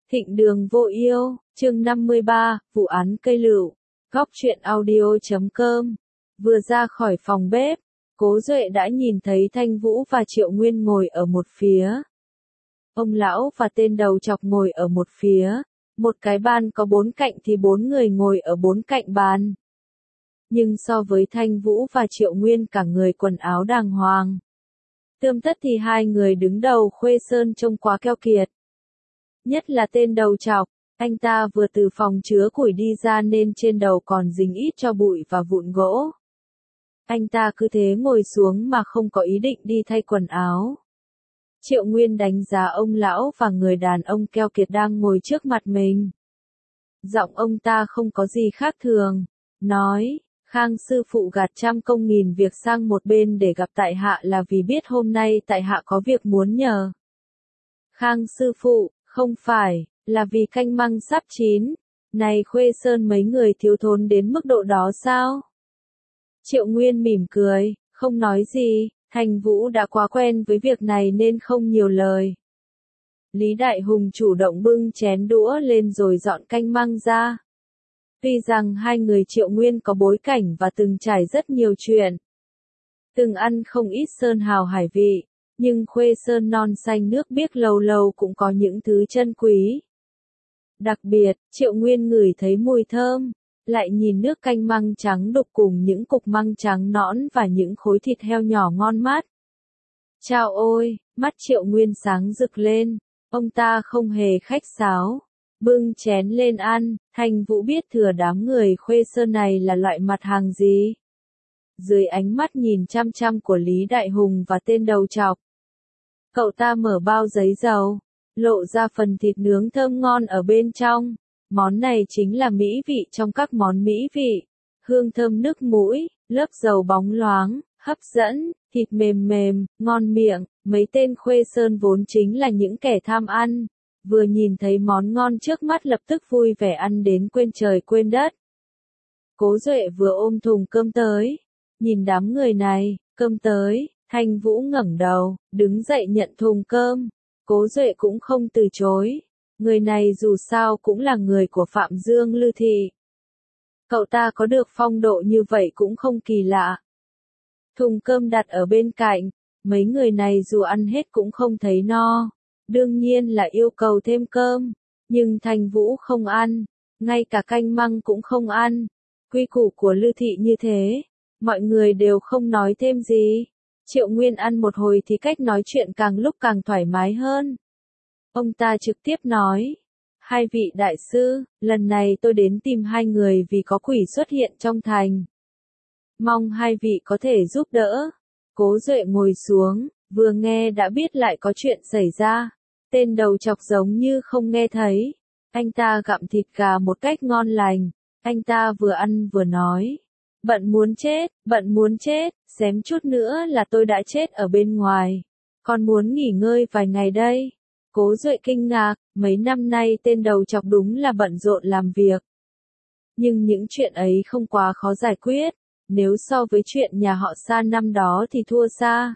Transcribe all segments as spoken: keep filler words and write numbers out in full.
Thịnh đường vô yêu, chương năm mươi ba, vụ án cây lựu. Góc truyện audio chấm com. Vừa ra khỏi phòng bếp, Cố Duệ đã nhìn thấy Thanh Vũ và Triệu Nguyên ngồi ở một phía. Ông lão và tên đầu chọc ngồi ở một phía. Một cái bàn có bốn cạnh thì bốn người ngồi ở bốn cạnh bàn. Nhưng so với Thanh Vũ và Triệu Nguyên cả người quần áo đàng hoàng. Tươm tất thì hai người đứng đầu Khuê Sơn trông quá keo kiệt. Nhất là tên đầu chọc, anh ta vừa từ phòng chứa củi đi ra nên trên đầu còn dính ít tro bụi và vụn gỗ. Anh ta cứ thế ngồi xuống mà không có ý định đi thay quần áo. Triệu Nguyên đánh giá ông lão và người đàn ông keo kiệt đang ngồi trước mặt mình. Giọng ông ta không có gì khác thường, nói, Khang sư phụ gạt trăm công nghìn việc sang một bên để gặp tại hạ là vì biết hôm nay tại hạ có việc muốn nhờ. Khang sư phụ, không phải, là vì canh măng sắp chín, này Khuê Sơn mấy người thiếu thốn đến mức độ đó sao? Triệu Nguyên mỉm cười, không nói gì, Thành Vũ đã quá quen với việc này nên không nhiều lời. Lý Đại Hùng chủ động bưng chén đũa lên rồi dọn canh măng ra. Tuy rằng hai người Triệu Nguyên có bối cảnh và từng trải rất nhiều chuyện, từng ăn không ít sơn hào hải vị, nhưng Khuê Sơn non xanh nước biếc lâu lâu cũng có những thứ chân quý. Đặc biệt, Triệu Nguyên ngửi thấy mùi thơm, lại nhìn nước canh măng trắng đục cùng những cục măng trắng nõn và những khối thịt heo nhỏ ngon mát. Chao ôi, mắt Triệu Nguyên sáng rực lên, ông ta không hề khách sáo, bưng chén lên ăn. Thành Vũ biết thừa đám người Khuê Sơn này là loại mặt hàng gì. Dưới ánh mắt nhìn chăm chăm của Lý Đại Hùng và tên đầu chọc, cậu ta mở bao giấy dầu, lộ ra phần thịt nướng thơm ngon ở bên trong. Món này chính là mỹ vị trong các món mỹ vị. Hương thơm nức mũi, lớp dầu bóng loáng, hấp dẫn, thịt mềm mềm, ngon miệng. Mấy tên Khuê Sơn vốn chính là những kẻ tham ăn. Vừa nhìn thấy món ngon trước mắt lập tức vui vẻ ăn đến quên trời quên đất. Cố Duệ vừa ôm thùng cơm tới. Nhìn đám người này, cơm tới. Thanh Vũ ngẩng đầu, đứng dậy nhận thùng cơm. Cố Duệ cũng không từ chối. Người này dù sao cũng là người của Phạm Dương Lư Thị. Cậu ta có được phong độ như vậy cũng không kỳ lạ. Thùng cơm đặt ở bên cạnh, mấy người này dù ăn hết cũng không thấy no. Đương nhiên là yêu cầu thêm cơm, nhưng Thanh Vũ không ăn, ngay cả canh măng cũng không ăn. Quy củ của Lư Thị như thế, mọi người đều không nói thêm gì. Triệu Nguyên ăn một hồi thì cách nói chuyện càng lúc càng thoải mái hơn. Ông ta trực tiếp nói, hai vị đại sư, lần này tôi đến tìm hai người vì có quỷ xuất hiện trong thành. Mong hai vị có thể giúp đỡ. Cố Duệ ngồi xuống, vừa nghe đã biết lại có chuyện xảy ra. Tên đầu chọc giống như không nghe thấy. Anh ta gặm thịt gà một cách ngon lành. Anh ta vừa ăn vừa nói, bận muốn chết, bận muốn chết, xém chút nữa là tôi đã chết ở bên ngoài. Còn muốn nghỉ ngơi vài ngày đây. Cố Duệ kinh ngạc, mấy năm nay tên đầu chọc đúng là bận rộn làm việc. Nhưng những chuyện ấy không quá khó giải quyết, nếu so với chuyện nhà họ Sa năm đó thì thua xa.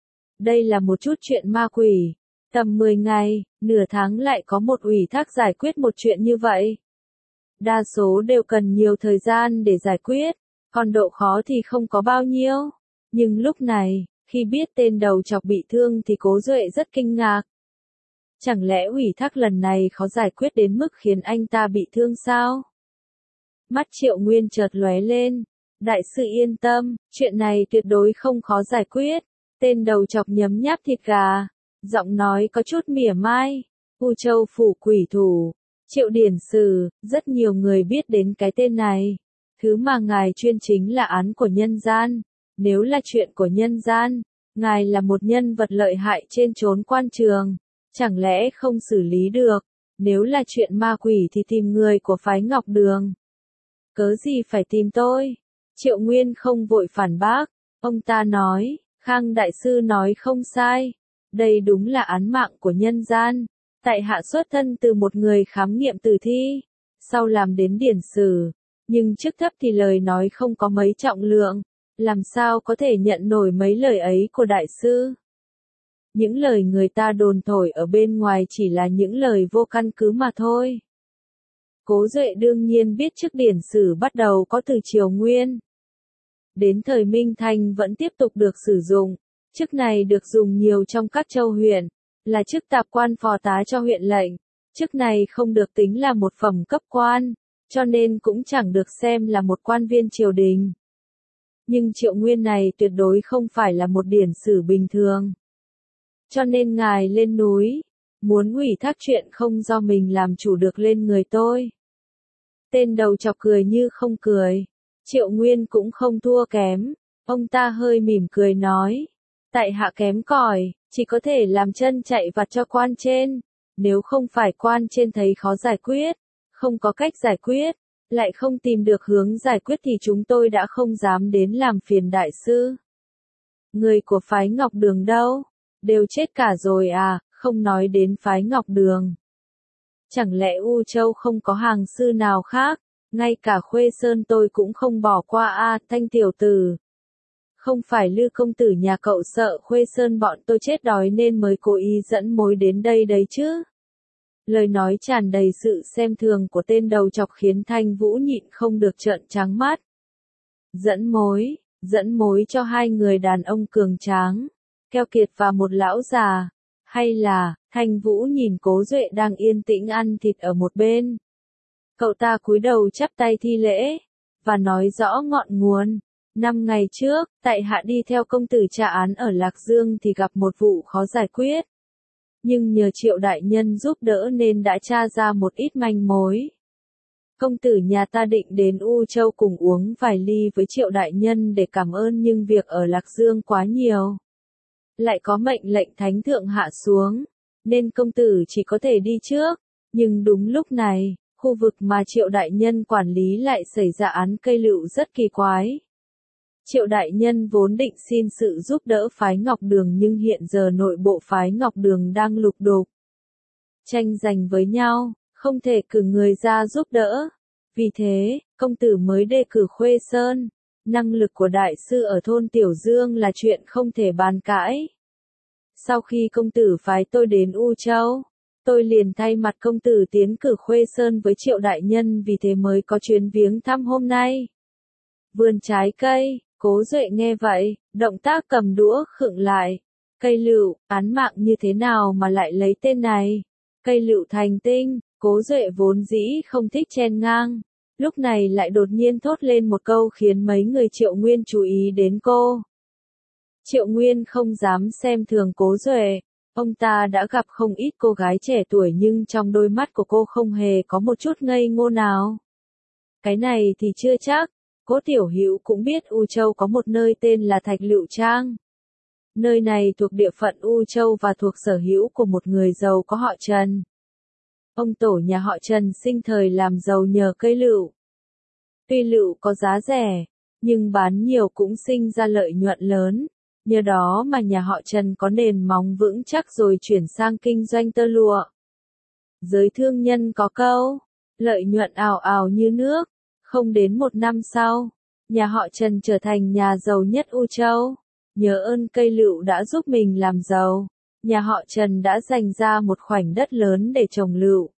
Đây là một chút chuyện ma quỷ, tầm mười ngày, nửa tháng lại có một ủy thác giải quyết một chuyện như vậy. Đa số đều cần nhiều thời gian để giải quyết, còn độ khó thì không có bao nhiêu. Nhưng lúc này, khi biết tên đầu chọc bị thương thì Cố Duệ rất kinh ngạc. Chẳng lẽ ủy thác lần này khó giải quyết đến mức khiến anh ta bị thương sao? Mắt Triệu Nguyên chợt lóe lên. Đại sư yên tâm, chuyện này tuyệt đối không khó giải quyết. Tên đầu chọc nhấm nháp thịt gà, giọng nói có chút mỉa mai. U Châu phủ quỷ thủ, Triệu Điển Sử, rất nhiều người biết đến cái tên này. Thứ mà ngài chuyên chính là án của nhân gian. Nếu là chuyện của nhân gian, ngài là một nhân vật lợi hại trên chốn quan trường. Chẳng lẽ không xử lý được? Nếu là chuyện ma quỷ thì tìm người của phái Ngọc Đường. Cớ gì phải tìm tôi? Triệu Nguyên không vội phản bác. Ông ta nói, Khang đại sư nói không sai. Đây đúng là án mạng của nhân gian. Tại hạ xuất thân từ một người khám nghiệm tử thi, sau làm đến điển sử. Nhưng chức thấp thì lời nói không có mấy trọng lượng. Làm sao có thể nhận nổi mấy lời ấy của đại sư? những lời người ta đồn thổi ở bên ngoài chỉ là những lời vô căn cứ mà thôi. Cố Duệ đương nhiên biết chức điển sử bắt đầu có từ Triều Nguyên. Đến thời Minh Thành vẫn tiếp tục được sử dụng, chức này được dùng nhiều trong các châu huyện, là chức tạp quan phò tá cho huyện lệnh, chức này không được tính là một phẩm cấp quan, cho nên cũng chẳng được xem là một quan viên triều đình. Nhưng Triệu Nguyên này tuyệt đối không phải là một điển sử bình thường. Cho nên ngài lên núi, muốn ủy thác chuyện không do mình làm chủ được lên người tôi. Tên đầu chọc cười như không cười. Triệu Nguyên cũng không thua kém, ông ta hơi mỉm cười nói. Tại hạ kém cỏi, chỉ có thể làm chân chạy vặt cho quan trên. Nếu không phải quan trên thấy khó giải quyết, không có cách giải quyết, lại không tìm được hướng giải quyết thì chúng tôi đã không dám đến làm phiền đại sư. Người của phái Ngọc Đường đâu? Đều chết cả rồi à, không nói đến phái Ngọc Đường. Chẳng lẽ U Châu không có hàng sư nào khác, ngay cả Khuê Sơn tôi cũng không bỏ qua a à, Thanh tiểu tử. Không phải Lư công tử nhà cậu sợ Khuê Sơn bọn tôi chết đói nên mới cố ý dẫn mối đến đây đấy chứ. Lời nói tràn đầy sự xem thường của tên đầu chọc khiến Thanh Vũ nhịn không được trợn trắng mắt. Dẫn mối, dẫn mối cho hai người đàn ông cường tráng, keo kiệt và một lão già, hay là, Thanh Vũ nhìn Cố Duệ đang yên tĩnh ăn thịt ở một bên. Cậu ta cúi đầu chắp tay thi lễ, và nói rõ ngọn nguồn. Năm ngày trước, tại hạ đi theo công tử tra án ở Lạc Dương thì gặp một vụ khó giải quyết. Nhưng nhờ Triệu đại nhân giúp đỡ nên đã tra ra một ít manh mối. Công tử nhà ta định đến U Châu cùng uống vài ly với Triệu đại nhân để cảm ơn nhưng việc ở Lạc Dương quá nhiều. Lại có mệnh lệnh thánh thượng hạ xuống, nên công tử chỉ có thể đi trước. Nhưng đúng lúc này, khu vực mà Triệu đại nhân quản lý lại xảy ra án cây lựu rất kỳ quái. Triệu đại nhân vốn định xin sự giúp đỡ phái Ngọc Đường nhưng hiện giờ nội bộ phái Ngọc Đường đang lục đục, tranh giành với nhau, không thể cử người ra giúp đỡ. Vì thế, công tử mới đề cử Khuê Sơn. Năng lực của đại sư ở thôn Tiểu Dương là chuyện không thể bàn cãi. Sau khi công tử phái tôi đến U Châu, tôi liền thay mặt công tử tiến cử Khuê Sơn với Triệu đại nhân, vì thế mới có chuyến viếng thăm hôm nay. Vườn trái cây, Cố Duệ nghe vậy, động tác cầm đũa khựng lại. Cây lựu, án mạng như thế nào mà lại lấy tên này? Cây lựu thành tinh, Cố Duệ vốn dĩ không thích chen ngang. Lúc này lại đột nhiên thốt lên một câu khiến mấy người Triệu Nguyên chú ý đến cô. Triệu Nguyên không dám xem thường Cố Duệ. Ông ta đã gặp không ít cô gái trẻ tuổi nhưng trong đôi mắt của cô không hề có một chút ngây ngô nào. Cái này thì chưa chắc. Cố Tiểu Hữu cũng biết U Châu có một nơi tên là Thạch Lựu Trang. Nơi này thuộc địa phận U Châu và thuộc sở hữu của một người giàu có họ Trần. Ông tổ nhà họ Trần sinh thời làm giàu nhờ cây lựu. Tuy lựu có giá rẻ, nhưng bán nhiều cũng sinh ra lợi nhuận lớn. Nhờ đó mà nhà họ Trần có nền móng vững chắc rồi chuyển sang kinh doanh tơ lụa. Giới thương nhân có câu, lợi nhuận ào ào như nước. Không đến một năm sau, nhà họ Trần trở thành nhà giàu nhất U Châu. Nhờ ơn cây lựu đã giúp mình làm giàu, nhà họ Trần đã dành ra một khoảnh đất lớn để trồng lựu.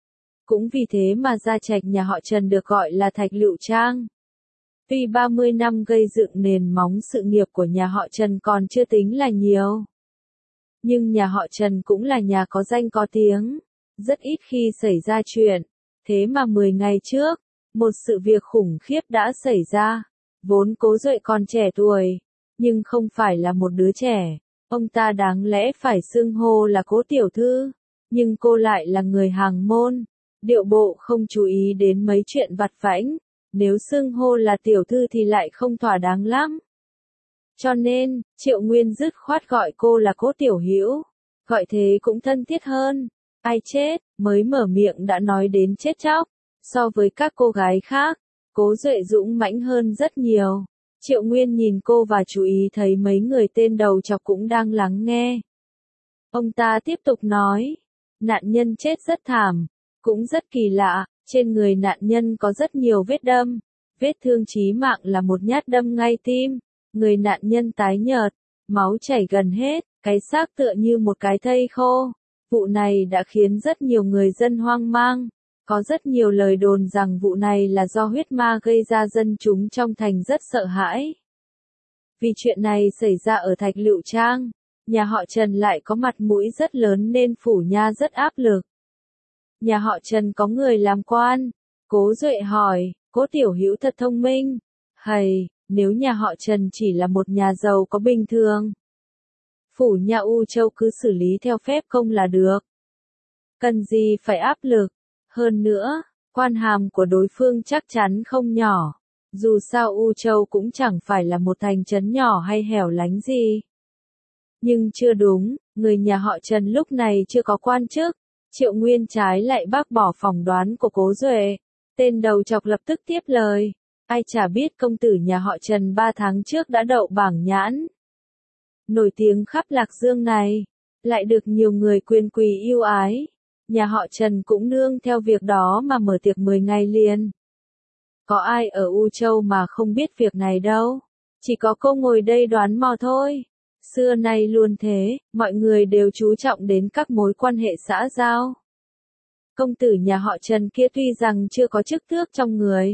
Cũng vì thế mà gia trạch nhà họ Trần được gọi là Thạch Lựu Trang. Tuy ba mươi năm gây dựng nền móng sự nghiệp của nhà họ Trần còn chưa tính là nhiều. Nhưng nhà họ Trần cũng là nhà có danh có tiếng, rất ít khi xảy ra chuyện. Thế mà mười ngày trước, một sự việc khủng khiếp đã xảy ra. Vốn Cố Duệ còn trẻ tuổi, nhưng không phải là một đứa trẻ. Ông ta đáng lẽ phải xưng hô là Cố tiểu thư, nhưng cô lại là người hàng môn, điệu bộ không chú ý đến mấy chuyện vặt vãnh. Nếu xưng hô là tiểu thư thì lại không thỏa đáng lắm. Cho nên, Triệu Nguyên dứt khoát gọi cô là Cố Tiểu Hữu. Gọi thế cũng thân thiết hơn. Ai chết, mới mở miệng đã nói đến chết chóc. So với các cô gái khác, Cố Duệ dũng mãnh hơn rất nhiều. Triệu Nguyên nhìn cô và chú ý thấy mấy người tên đầu chọc cũng đang lắng nghe. Ông ta tiếp tục nói, nạn nhân chết rất thảm, cũng rất kỳ lạ, trên người nạn nhân có rất nhiều vết đâm. Vết thương chí mạng là một nhát đâm ngay tim, người nạn nhân tái nhợt, máu chảy gần hết, cái xác tựa như một cái thây khô. Vụ này đã khiến rất nhiều người dân hoang mang. Có rất nhiều lời đồn rằng vụ này là do huyết ma gây ra, dân chúng trong thành rất sợ hãi. Vì chuyện này xảy ra ở Thạch Lựu Trang, nhà họ Trần lại có mặt mũi rất lớn nên phủ nha rất áp lực. Nhà họ Trần có người làm quan. Cố Duệ hỏi, Cố Tiểu Hữu thật thông minh. Hầy, nếu nhà họ Trần chỉ là một nhà giàu có bình thường, phủ nha U Châu cứ xử lý theo phép công là được. Cần gì phải áp lực. Hơn nữa, quan hàm của đối phương chắc chắn không nhỏ. Dù sao U Châu cũng chẳng phải là một thành trấn nhỏ hay hẻo lánh gì. Nhưng chưa đúng, người nhà họ Trần lúc này chưa có quan chức. Triệu Nguyên trái lại bác bỏ phỏng đoán của Cố Duệ. Tên đầu chọc lập tức tiếp lời. Ai chả biết công tử nhà họ Trần ba tháng trước đã đậu bảng nhãn. Nổi tiếng khắp Lạc Dương này, lại được nhiều người quyền quý yêu ái. Nhà họ Trần cũng nương theo việc đó mà mở tiệc mười ngày liền. Có ai ở U Châu mà không biết việc này đâu. Chỉ có cô ngồi đây đoán mò thôi. Xưa nay luôn thế, mọi người đều chú trọng đến các mối quan hệ xã giao. Công tử nhà họ Trần kia tuy rằng chưa có chức tước trong người,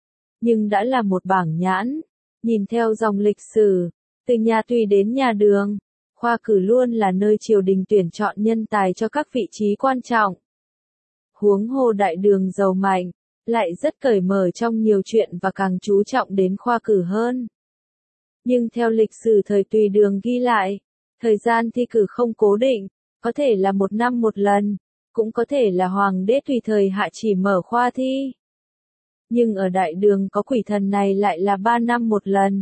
nhưng đã là một bảng nhãn. Nhìn theo dòng lịch sử, từ nhà Tùy đến nhà Đường, khoa cử luôn là nơi triều đình tuyển chọn nhân tài cho các vị trí quan trọng. Huống hồ Đại Đường giàu mạnh, lại rất cởi mở trong nhiều chuyện và càng chú trọng đến khoa cử hơn. Nhưng theo lịch sử thời Tùy Đường ghi lại, thời gian thi cử không cố định, có thể là một năm một lần, cũng có thể là hoàng đế tùy thời hạ chỉ mở khoa thi. Nhưng ở Đại Đường có quỷ thần này lại là ba năm một lần.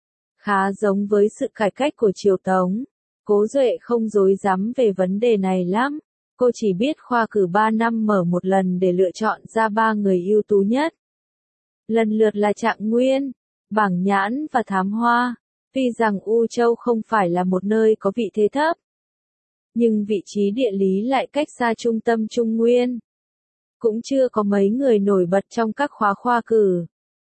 Khá giống với sự cải cách của Triều Tống. Cố Duệ không dối dám về vấn đề này lắm. Cô chỉ biết khoa cử ba năm mở một lần để lựa chọn ra ba người ưu tú nhất. Lần lượt là Trạng Nguyên, Bảng Nhãn và Thám Hoa. Tuy rằng U Châu không phải là một nơi có vị thế thấp, nhưng vị trí địa lý lại cách xa trung tâm Trung Nguyên. Cũng chưa có mấy người nổi bật trong các khóa khoa cử.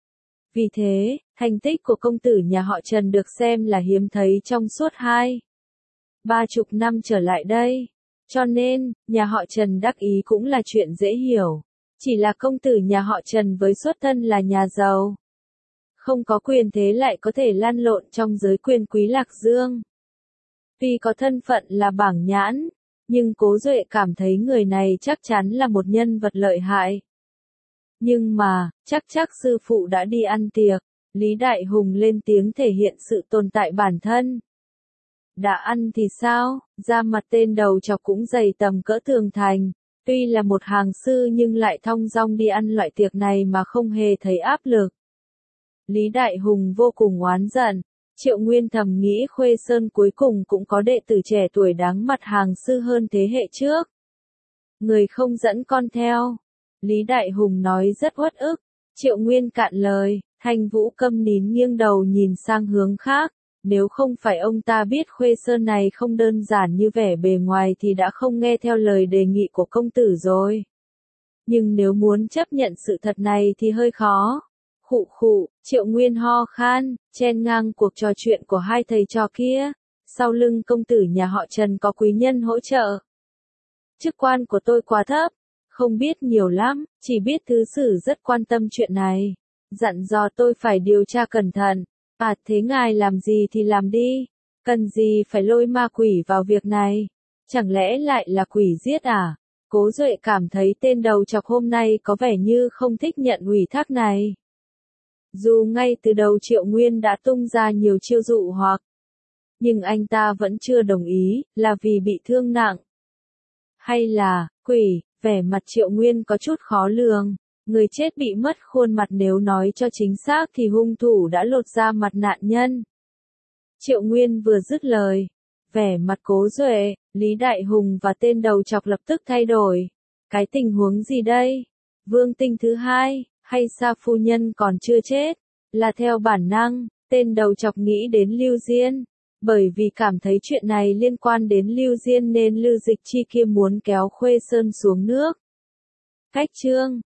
Vì thế, thành tích của công tử nhà họ Trần được xem là hiếm thấy trong suốt hai, ba chục năm trở lại đây. Cho nên, nhà họ Trần đắc ý cũng là chuyện dễ hiểu. Chỉ là công tử nhà họ Trần với xuất thân là nhà giàu, không có quyền thế lại có thể lăn lộn trong giới quyền quý Lạc Dương. Tuy có thân phận là bảng nhãn, nhưng Cố Duệ cảm thấy người này chắc chắn là một nhân vật lợi hại. Nhưng mà, chắc chắc sư phụ đã đi ăn tiệc. Lý Đại Hùng lên tiếng thể hiện sự tồn tại bản thân. Đã ăn thì sao, da mặt tên đầu chọc cũng dày tầm cỡ tường thành. Tuy là một hàng sư nhưng lại thong dong đi ăn loại tiệc này mà không hề thấy áp lực. Lý Đại Hùng vô cùng oán giận. Triệu Nguyên thầm nghĩ Khuê Sơn cuối cùng cũng có đệ tử trẻ tuổi đáng mặt hàng sư hơn thế hệ trước. Người không dẫn con theo. Lý Đại Hùng nói rất uất ức. Triệu Nguyên cạn lời, Thanh Vũ câm nín nghiêng đầu nhìn sang hướng khác. Nếu không phải ông ta biết Khuê Sơn này không đơn giản như vẻ bề ngoài thì đã không nghe theo lời đề nghị của công tử rồi. Nhưng nếu muốn chấp nhận sự thật này thì hơi khó. Khụ khụ, Triệu Nguyên ho khan, chen ngang cuộc trò chuyện của hai thầy trò kia. Sau lưng công tử nhà họ Trần có quý nhân hỗ trợ. Chức quan của tôi quá thấp, không biết nhiều lắm, chỉ biết thứ sử rất quan tâm chuyện này. Dặn dò tôi phải điều tra cẩn thận. À thế ngài làm gì thì làm đi. Cần gì phải lôi ma quỷ vào việc này. Chẳng lẽ lại là quỷ giết à? Cố Duệ cảm thấy tên đầu chọc hôm nay có vẻ như không thích nhận ủy thác này. Dù ngay từ đầu Triệu Nguyên đã tung ra nhiều chiêu dụ hoặc, nhưng anh ta vẫn chưa đồng ý, là vì bị thương nặng. Hay là, quỷ, vẻ mặt Triệu Nguyên có chút khó lường. Người chết bị mất khuôn mặt, nếu nói cho chính xác thì hung thủ đã lột da mặt nạn nhân. Triệu Nguyên vừa dứt lời, vẻ mặt Cố Duệ, Lý Đại Hùng và tên đầu chọc lập tức thay đổi. Cái tình huống gì đây? Vương Tinh thứ hai, hay Sa phu nhân còn chưa chết? Là theo bản năng, tên đầu chọc nghĩ đến Lưu Diên. Bởi vì cảm thấy chuyện này liên quan đến Lưu Diên nên Lưu Dịch Chi kia muốn kéo Khuê Sơn xuống nước. Cách chương